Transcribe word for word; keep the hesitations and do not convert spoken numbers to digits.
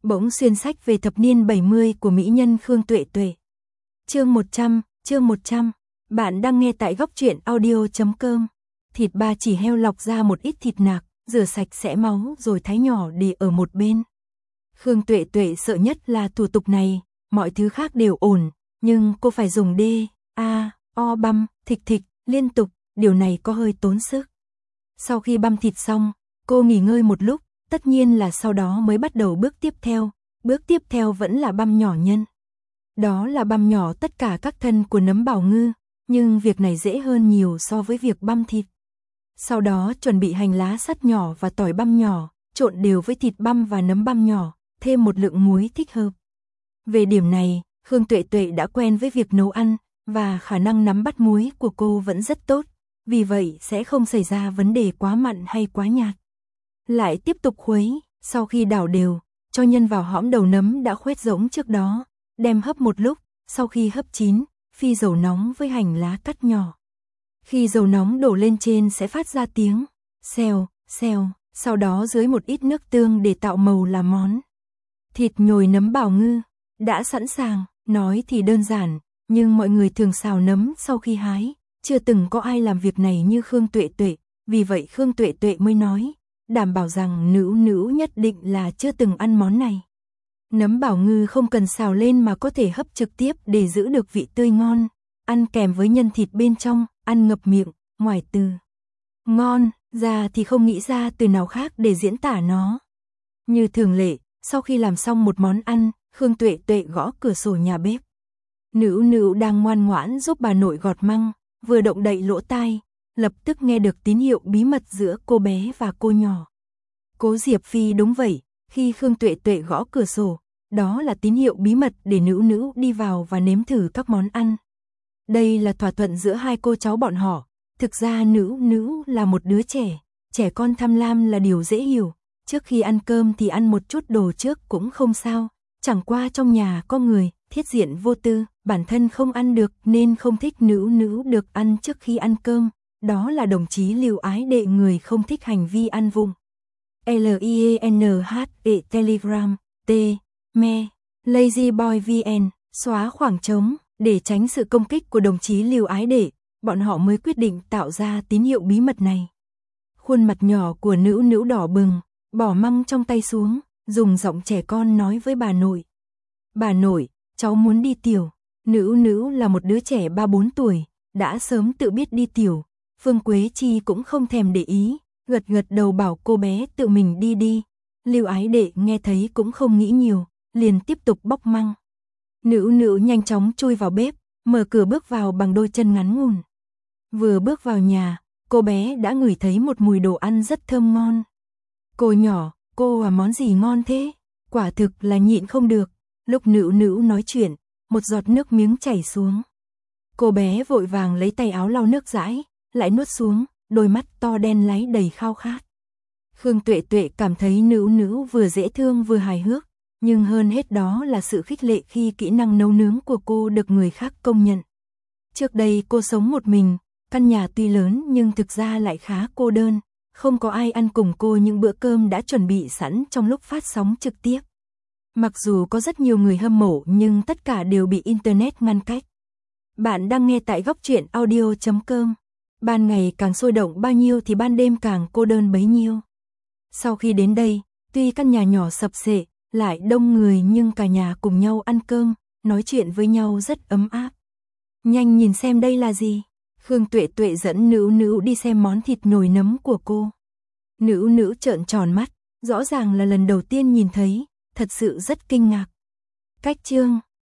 Bỗng xuyên sách về thập niên bảy mươi của mỹ nhân Khương Tuệ Tuệ. Chương một trăm, chương một trăm. Bạn đang nghe tại góc truyện audio chấm com. Thịt ba chỉ heo lọc ra một ít thịt nạc, rửa sạch sẽ máu rồi thái nhỏ để ở một bên. Khương Tuệ Tuệ sợ nhất là thủ tục này, mọi thứ khác đều ổn, nhưng cô phải dùng D, A, O băm, thịch thịch, liên tục, điều này có hơi tốn sức. Sau khi băm thịt xong, cô nghỉ ngơi một lúc, tất nhiên là sau đó mới bắt đầu bước tiếp theo, bước tiếp theo vẫn là băm nhỏ nhân. Đó là băm nhỏ tất cả các thân của nấm bảo ngư, nhưng việc này dễ hơn nhiều so với việc băm thịt. Sau đó chuẩn bị hành lá sắt nhỏ và tỏi băm nhỏ, trộn đều với thịt băm và nấm băm nhỏ, thêm một lượng muối thích hợp. Về điểm này, Khương Tuệ Tuệ đã quen với việc nấu ăn, và khả năng nắm bắt muối của cô vẫn rất tốt, vì vậy sẽ không xảy ra vấn đề quá mặn hay quá nhạt. Lại tiếp tục khuấy, sau khi đảo đều, cho nhân vào hõm đầu nấm đã khoét rỗng trước đó, đem hấp một lúc, sau khi hấp chín, phi dầu nóng với hành lá cắt nhỏ. Khi dầu nóng đổ lên trên sẽ phát ra tiếng xèo, xèo, sau đó dưới một ít nước tương để tạo màu làm món. Thịt nhồi nấm bảo ngư đã sẵn sàng, nói thì đơn giản, nhưng mọi người thường xào nấm sau khi hái, chưa từng có ai làm việc này như Khương Tuệ Tuệ, vì vậy Khương Tuệ Tuệ mới nói, đảm bảo rằng nữ nữ nhất định là chưa từng ăn món này. Nấm bảo ngư không cần xào lên mà có thể hấp trực tiếp để giữ được vị tươi ngon, ăn kèm với nhân thịt bên trong, ăn ngập miệng, ngoài từ ngon, ra thì không nghĩ ra từ nào khác để diễn tả nó. Như thường lệ, sau khi làm xong một món ăn, Khương Tuệ Tuệ gõ cửa sổ nhà bếp. Nữ nữ đang ngoan ngoãn giúp bà nội gọt măng, vừa động đậy lỗ tai, lập tức nghe được tín hiệu bí mật giữa cô bé và cô nhỏ. Cố Diệp Phi đúng vậy, khi Khương Tuệ Tuệ gõ cửa sổ, đó là tín hiệu bí mật để nữ nữ đi vào và nếm thử các món ăn. Đây là thỏa thuận giữa hai cô cháu bọn họ, thực ra nữ nữ là một đứa trẻ, trẻ con tham lam là điều dễ hiểu, trước khi ăn cơm thì ăn một chút đồ trước cũng không sao, chẳng qua trong nhà có người, thiết diện vô tư, bản thân không ăn được nên không thích nữ nữ được ăn trước khi ăn cơm, đó là đồng chí Lưu Ái Đệ người không thích hành vi ăn vụng. L I E N H E Telegram, T, Me, Lazy Boy vê en, xóa khoảng trống, để tránh sự công kích của đồng chí Lưu Ái Đệ, bọn họ mới quyết định tạo ra tín hiệu bí mật này. Khuôn mặt nhỏ của nữ nữ đỏ bừng, bỏ măng trong tay xuống, dùng giọng trẻ con nói với bà nội. Bà nội, cháu muốn đi tiểu. Nữ nữ là một đứa trẻ ba bốn tuổi, đã sớm tự biết đi tiểu. Phương Quế Chi cũng không thèm để ý, gật gật đầu bảo cô bé tự mình đi đi. Lưu Ái Đệ nghe thấy cũng không nghĩ nhiều, liền tiếp tục bóc măng. Nữ nữ nhanh chóng chui vào bếp, mở cửa bước vào bằng đôi chân ngắn ngủn. Vừa bước vào nhà, cô bé đã ngửi thấy một mùi đồ ăn rất thơm ngon. Cô nhỏ, cô à món gì ngon thế? Quả thực là nhịn không được. Lúc nữ nữ nói chuyện, một giọt nước miếng chảy xuống. Cô bé vội vàng lấy tay áo lau nước dãi, lại nuốt xuống, đôi mắt to đen láy đầy khao khát. Khương Tuệ Tuệ cảm thấy nữ nữ vừa dễ thương vừa hài hước, nhưng hơn hết đó là sự khích lệ khi kỹ năng nấu nướng của cô được người khác công nhận. Trước đây cô sống một mình, căn nhà tuy lớn nhưng thực ra lại khá cô đơn, không có ai ăn cùng cô những bữa cơm đã chuẩn bị sẵn trong lúc phát sóng trực tiếp. Mặc dù có rất nhiều người hâm mộ nhưng tất cả đều bị Internet ngăn cách. Bạn đang nghe tại góc truyện audio chấm com. Ban ngày càng sôi động bao nhiêu thì ban đêm càng cô đơn bấy nhiêu. Sau khi đến đây, tuy căn nhà nhỏ sập xệ, lại đông người nhưng cả nhà cùng nhau ăn cơm, nói chuyện với nhau rất ấm áp. Nhanh nhìn xem đây là gì. Khương Tuệ Tuệ dẫn nữ nữ đi xem món thịt nhồi nấm của cô. Nữ nữ trợn tròn mắt, rõ ràng là lần đầu tiên nhìn thấy, thật sự rất kinh ngạc. Cách chương